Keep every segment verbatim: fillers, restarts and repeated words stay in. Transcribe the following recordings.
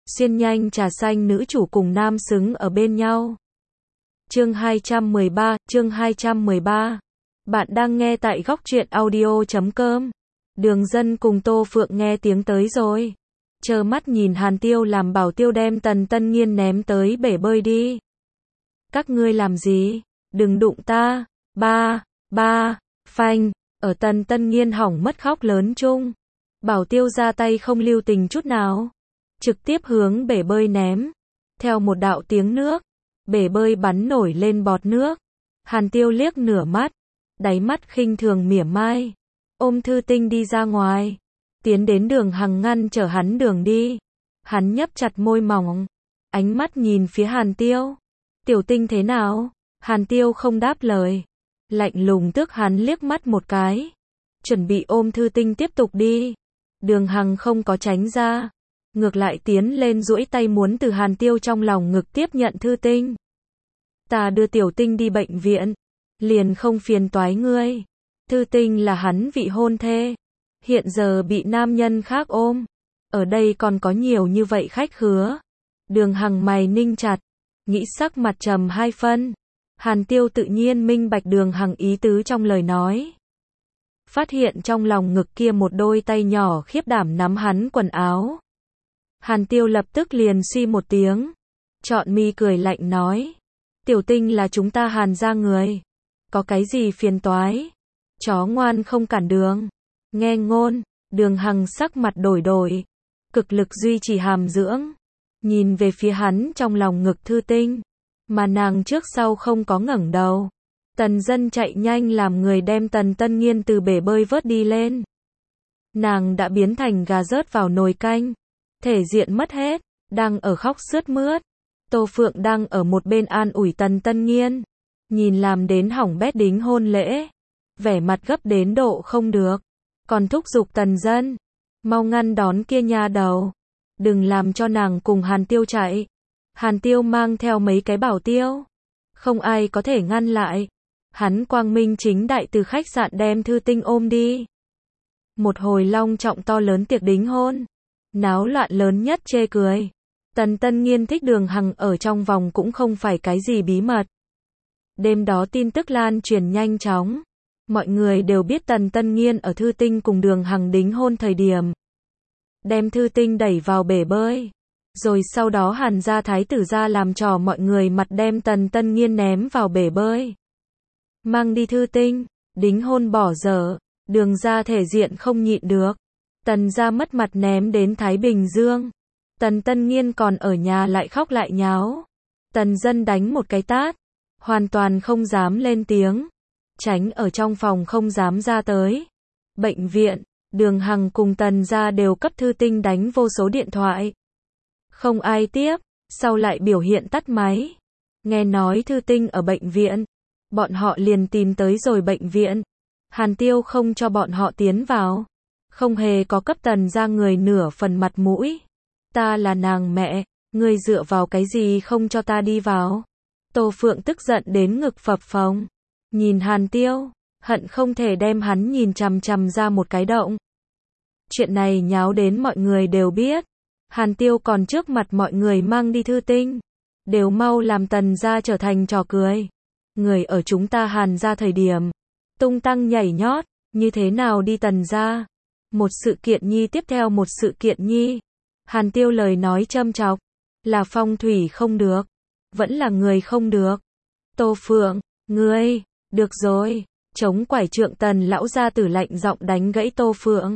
Xuyên nhanh trà xanh nữ chủ cùng nam xứng ở bên nhau. Chương hai trăm mười ba, chương hai trăm mười ba. Bạn đang nghe tại góc truyện audio chấm com. Đường Dân cùng Tô Phượng nghe tiếng tới rồi. Trơ mắt nhìn Hàn Tiêu làm Bảo Tiêu đem Tần Tân Nghiên ném tới bể bơi đi. Các ngươi làm gì? Đừng đụng ta. Ba, ba, phanh. Ở Tần Tân Nghiên hỏng mất khóc lớn chung. Bảo Tiêu ra tay không lưu tình chút nào. Trực tiếp hướng bể bơi ném. Theo một đạo tiếng nước, bể bơi bắn nổi lên bọt nước. Hàn Tiêu liếc nửa mắt, đáy mắt khinh thường mỉa mai. Ôm Thư Tinh đi ra ngoài. Tiến đến Đường Hằng ngăn chở hắn đường đi. Hắn nhấp chặt môi mỏng. Ánh mắt nhìn phía Hàn Tiêu. Tiểu Tinh thế nào? Hàn Tiêu không đáp lời. Lạnh lùng tước hắn liếc mắt một cái. Chuẩn bị ôm Thư Tinh tiếp tục đi. Đường Hằng không có tránh ra. Ngược lại tiến lên duỗi tay muốn từ Hàn Tiêu trong lòng ngực tiếp nhận Thư Tinh. Ta đưa Tiểu Tinh đi bệnh viện. Liền không phiền toái ngươi. Thư Tinh là hắn vị hôn thê. Hiện giờ bị nam nhân khác ôm. Ở đây còn có nhiều như vậy khách khứa. Đường Hằng mày ninh chặt. Nghĩ sắc mặt trầm hai phân. Hàn Tiêu tự nhiên minh bạch Đường Hằng ý tứ trong lời nói. Phát hiện trong lòng ngực kia một đôi tay nhỏ khiếp đảm nắm hắn quần áo. Hàn Tiêu lập tức liền suy một tiếng. Trọn mi cười lạnh nói. Tiểu Tinh là chúng ta Hàn gia người. Có cái gì phiền toái? Chó ngoan không cản đường. Nghe ngôn. Đường Hằng sắc mặt đổi đổi. Cực lực duy trì hàm dưỡng. Nhìn về phía hắn trong lòng ngực Thư Tinh. Mà nàng trước sau không có ngẩng đầu. Tần Dân chạy nhanh làm người đem Tần Tân Nghiên từ bể bơi vớt đi lên. Nàng đã biến thành gà rớt vào nồi canh. Thể diện mất hết. Đang ở khóc sướt mướt. Tô Phượng đang ở một bên an ủi Tần Tân Nghiên. Nhìn làm đến hỏng bét đính hôn lễ. Vẻ mặt gấp đến độ không được. Còn thúc giục Tần Dân. Mau ngăn đón kia nha đầu. Đừng làm cho nàng cùng Hàn Tiêu chạy. Hàn Tiêu mang theo mấy cái bảo tiêu. Không ai có thể ngăn lại. Hắn quang minh chính đại từ khách sạn đem Thư Tinh ôm đi. Một hồi long trọng to lớn tiệc đính hôn. Náo loạn lớn nhất chê cười. Tần Tân Nghiên thích Đường Hằng ở trong vòng cũng không phải cái gì bí mật. Đêm đó tin tức lan truyền nhanh chóng. Mọi người đều biết Tần Tân Nghiên ở Thư Tinh cùng Đường Hằng đính hôn thời điểm. Đem Thư Tinh đẩy vào bể bơi. Rồi sau đó Hàn gia thái tử ra làm trò mọi người mặt đem Tần Tân Nghiên ném vào bể bơi. Mang đi Thư Tinh. Đính hôn bỏ dở. Đường gia thể diện không nhịn được. Tần gia mất mặt ném đến Thái Bình Dương. Tần Tân Nghiên còn ở nhà lại khóc lại nháo. Tần Dân đánh một cái tát. Hoàn toàn không dám lên tiếng. Tránh ở trong phòng không dám ra tới. Bệnh viện. Đường Hằng cùng Tần gia đều cấp Thư Tinh đánh vô số điện thoại. Không ai tiếp. Sau lại biểu hiện tắt máy. Nghe nói Thư Tinh ở bệnh viện. Bọn họ liền tìm tới rồi bệnh viện. Hàn Tiêu không cho bọn họ tiến vào. Không hề có cấp Tần gia người nửa phần mặt mũi. Ta là nàng mẹ. Ngươi dựa vào cái gì không cho ta đi vào? Tô Phượng tức giận đến ngực phập phồng. Nhìn Hàn Tiêu. Hận không thể đem hắn nhìn chằm chằm ra một cái động. Chuyện này nháo đến mọi người đều biết. Hàn Tiêu còn trước mặt mọi người mang đi Thư Tinh. Đều mau làm Tần gia trở thành trò cười. Người ở chúng ta Hàn gia thời điểm. Tung tăng nhảy nhót. Như thế nào đi Tần gia? Một sự kiện nhi tiếp theo một sự kiện nhi. Hàn Tiêu lời nói châm chọc. Là phong thủy không được. Vẫn là người không được. Tô Phượng. Ngươi. Được rồi. Chống quải trượng Tần lão gia tử lạnh giọng đánh gãy Tô Phượng.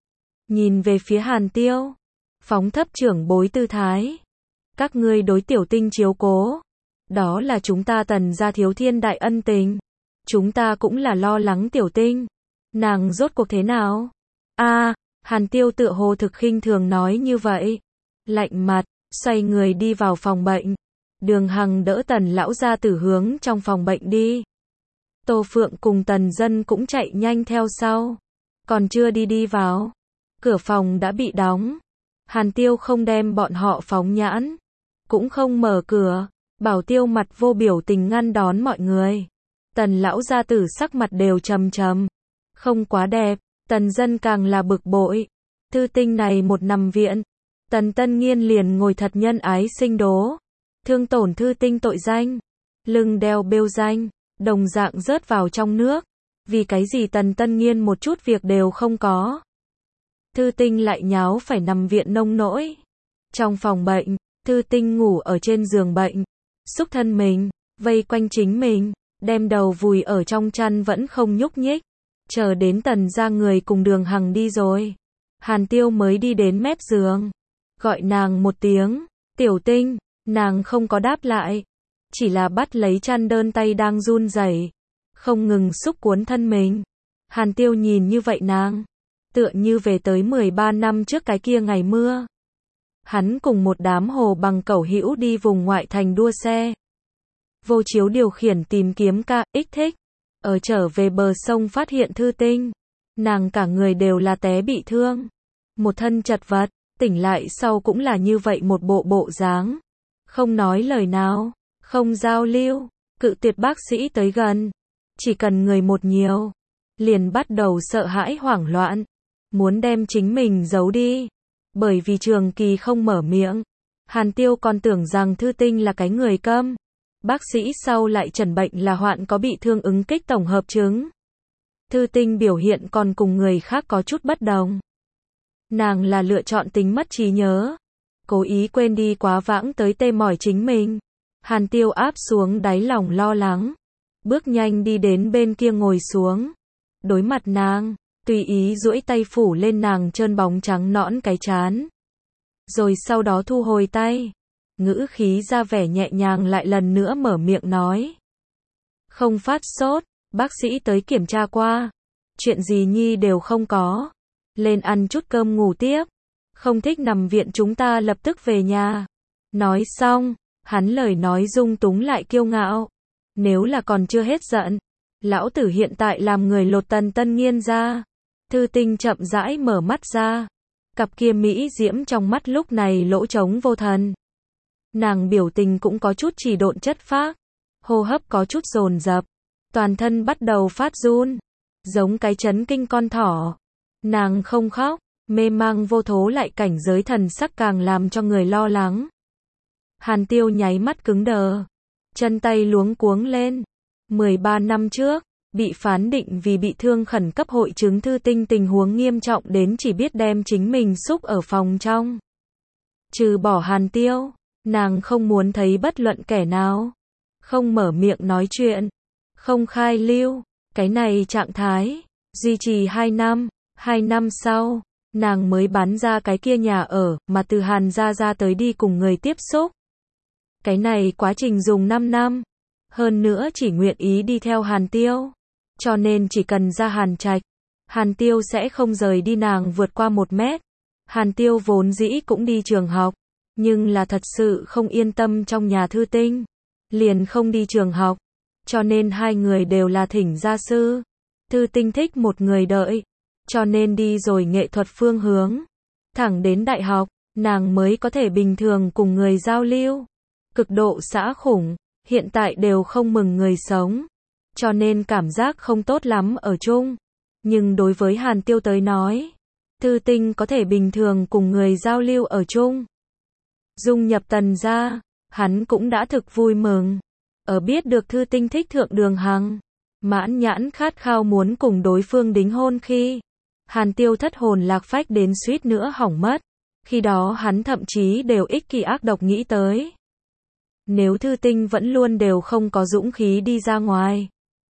Nhìn về phía Hàn Tiêu. Phóng thấp trưởng bối tư thái. Các ngươi đối Tiểu Tinh chiếu cố. Đó là chúng ta Tần gia thiếu thiên đại ân tình. Chúng ta cũng là lo lắng Tiểu Tinh. Nàng rốt cuộc thế nào? A, à, Hàn Tiêu tựa hồ thực khinh thường nói như vậy. Lạnh mặt, xoay người đi vào phòng bệnh. Đường Hằng đỡ Tần lão gia tử hướng trong phòng bệnh đi. Tô Phượng cùng Tần Dân cũng chạy nhanh theo sau. Còn chưa đi đi vào. Cửa phòng đã bị đóng. Hàn Tiêu không đem bọn họ phóng nhãn. Cũng không mở cửa. Bảo tiêu mặt vô biểu tình ngăn đón mọi người. Tần lão gia tử sắc mặt đều trầm trầm. Không quá đẹp. Tần Dân càng là bực bội. Thư Tinh này một nằm viện. Tần Tân Nghiên liền ngồi thật nhân ái sinh đố. Thương tổn Thư Tinh tội danh. Lưng đeo bêu danh. Đồng dạng rớt vào trong nước. Vì cái gì Tần Tân Nghiên một chút việc đều không có. Thư Tinh lại nháo phải nằm viện nông nỗi. Trong phòng bệnh, Thư Tinh ngủ ở trên giường bệnh. Xúc thân mình, vây quanh chính mình, đem đầu vùi ở trong chăn vẫn không nhúc nhích. Chờ đến Tần gia người cùng Đường Hằng đi rồi. Hàn Tiêu mới đi đến mép giường. Gọi nàng một tiếng, Tiểu Tinh, nàng không có đáp lại. Chỉ là bắt lấy chăn đơn tay đang run rẩy, không ngừng xúc cuốn thân mình. Hàn Tiêu nhìn như vậy nàng, tựa như về tới mười ba năm trước cái kia ngày mưa. Hắn cùng một đám hồ bằng cẩu hữu đi vùng ngoại thành đua xe. Vô Chiếu điều khiển tìm kiếm ca ích thích. Ở trở về bờ sông phát hiện Thư Tinh. Nàng cả người đều là té bị thương. Một thân chật vật, tỉnh lại sau cũng là như vậy một bộ bộ dáng. Không nói lời nào, không giao lưu, cự tuyệt bác sĩ tới gần. Chỉ cần người một nhiều, liền bắt đầu sợ hãi hoảng loạn. Muốn đem chính mình giấu đi. Bởi vì trường kỳ không mở miệng. Hàn Tiêu còn tưởng rằng Thư Tinh là cái người câm. Bác sĩ sau lại chẩn bệnh là hoạn có bị thương ứng kích tổng hợp chứng. Thư Tinh biểu hiện còn cùng người khác có chút bất đồng. Nàng là lựa chọn tính mất trí nhớ. Cố ý quên đi quá vãng tới tê mỏi chính mình. Hàn Tiêu áp xuống đáy lòng lo lắng. Bước nhanh đi đến bên kia ngồi xuống. Đối mặt nàng, tùy ý duỗi tay phủ lên nàng trơn bóng trắng nõn cái trán. Rồi sau đó thu hồi tay. Ngữ khí ra vẻ nhẹ nhàng lại lần nữa mở miệng nói. Không phát sốt, bác sĩ tới kiểm tra qua. Chuyện gì nhi đều không có. Lên ăn chút cơm ngủ tiếp. Không thích nằm viện chúng ta lập tức về nhà. Nói xong, hắn lời nói dung túng lại kiêu ngạo. Nếu là còn chưa hết giận, lão tử hiện tại làm người lột Tần Tân Nghiên ra. Thư Tinh chậm rãi mở mắt ra. Cặp kia mỹ diễm trong mắt lúc này lỗ trống vô thần. Nàng biểu tình cũng có chút chỉ độn chất phác. Hô hấp có chút dồn dập. Toàn thân bắt đầu phát run. Giống cái chấn kinh con thỏ. Nàng không khóc. Mê mang vô thố lại cảnh giới thần sắc càng làm cho người lo lắng. Hàn Tiêu nháy mắt cứng đờ. Chân tay luống cuống lên. mười ba năm trước, bị phán định vì bị thương khẩn cấp hội chứng Thư Tinh tình huống nghiêm trọng đến chỉ biết đem chính mình xúc ở phòng trong. Trừ bỏ Hàn Tiêu, nàng không muốn thấy bất luận kẻ nào. Không mở miệng nói chuyện. Không khai lưu. Cái này trạng thái, duy trì hai năm. Hai năm sau, nàng mới bán ra cái kia nhà ở, mà từ Hàn gia ra tới đi cùng người tiếp xúc. Cái này quá trình dùng năm năm. Hơn nữa chỉ nguyện ý đi theo Hàn Tiêu. Cho nên chỉ cần ra Hàn Trạch, Hàn Tiêu sẽ không rời đi nàng vượt qua một mét. Hàn Tiêu vốn dĩ cũng đi trường học, nhưng là thật sự không yên tâm trong nhà Thư Tinh. Liền không đi trường học. Cho nên hai người đều là thỉnh gia sư. Thư Tinh thích một người đợi. Cho nên đi rồi nghệ thuật phương hướng. Thẳng đến đại học, nàng mới có thể bình thường cùng người giao lưu. Cực độ xã khủng, hiện tại đều không mừng người sống. Cho nên cảm giác không tốt lắm ở chung. Nhưng đối với Hàn Tiêu tới nói, Thư Tinh có thể bình thường cùng người giao lưu ở chung. Dung nhập Tần gia, hắn cũng đã thực vui mừng. Ở biết được Thư Tinh thích thượng Đường Hằng, mãn nhãn khát khao muốn cùng đối phương đính hôn khi, Hàn Tiêu thất hồn lạc phách đến suýt nữa hỏng mất. Khi đó hắn thậm chí đều ích kỷ ác độc nghĩ tới. Nếu Thư Tinh vẫn luôn đều không có dũng khí đi ra ngoài,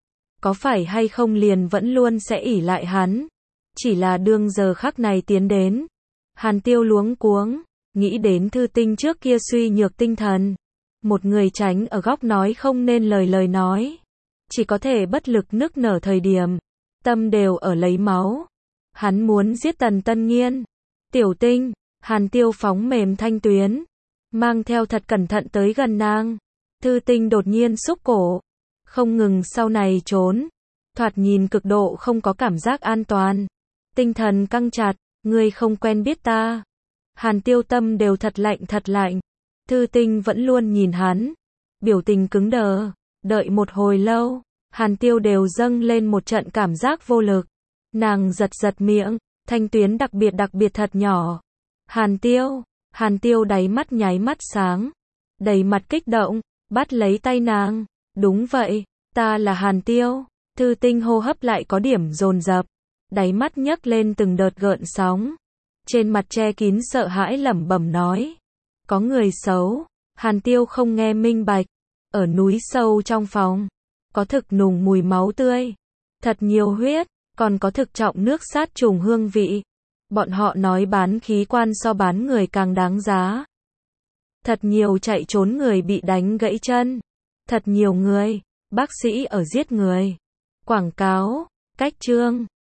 có phải hay không liền vẫn luôn sẽ ỷ lại hắn. Chỉ là đương giờ khắc này tiến đến. Hàn Tiêu luống cuống, nghĩ đến Thư Tinh trước kia suy nhược tinh thần. Một người tránh ở góc nói không nên lời lời nói. Chỉ có thể bất lực nức nở thời điểm. Tâm đều ở lấy máu. Hắn muốn giết Tần Tân Nghiên. Tiểu Tinh, Hàn Tiêu phóng mềm thanh tuyến. Mang theo thật cẩn thận tới gần nàng. Thư Tinh đột nhiên xúc cổ. Không ngừng sau này trốn. Thoạt nhìn cực độ không có cảm giác an toàn. Tinh thần căng chặt. Ngươi không quen biết ta. Hàn Tiêu tâm đều thật lạnh thật lạnh. Thư Tinh vẫn luôn nhìn hắn. Biểu tình cứng đờ. Đợi một hồi lâu. Hàn Tiêu đều dâng lên một trận cảm giác vô lực. Nàng giật giật miệng. Thanh tuyến đặc biệt đặc biệt thật nhỏ. Hàn Tiêu. Hàn Tiêu đáy mắt nháy mắt sáng, đầy mặt kích động, bắt lấy tay nàng. Đúng vậy, ta là Hàn Tiêu. Thư Tinh hô hấp lại có điểm dồn dập, đáy mắt nhấc lên từng đợt gợn sóng. Trên mặt che kín sợ hãi lẩm bẩm nói. Có người xấu. Hàn Tiêu không nghe minh bạch. Ở núi sâu trong phòng, có thực nùng mùi máu tươi, thật nhiều huyết, còn có thực trọng nước sát trùng hương vị. Bọn họ nói bán khí quan so bán người càng đáng giá. Thật nhiều chạy trốn người bị đánh gãy chân. Thật nhiều người, bác sĩ ở giết người. Quảng cáo, cách chương.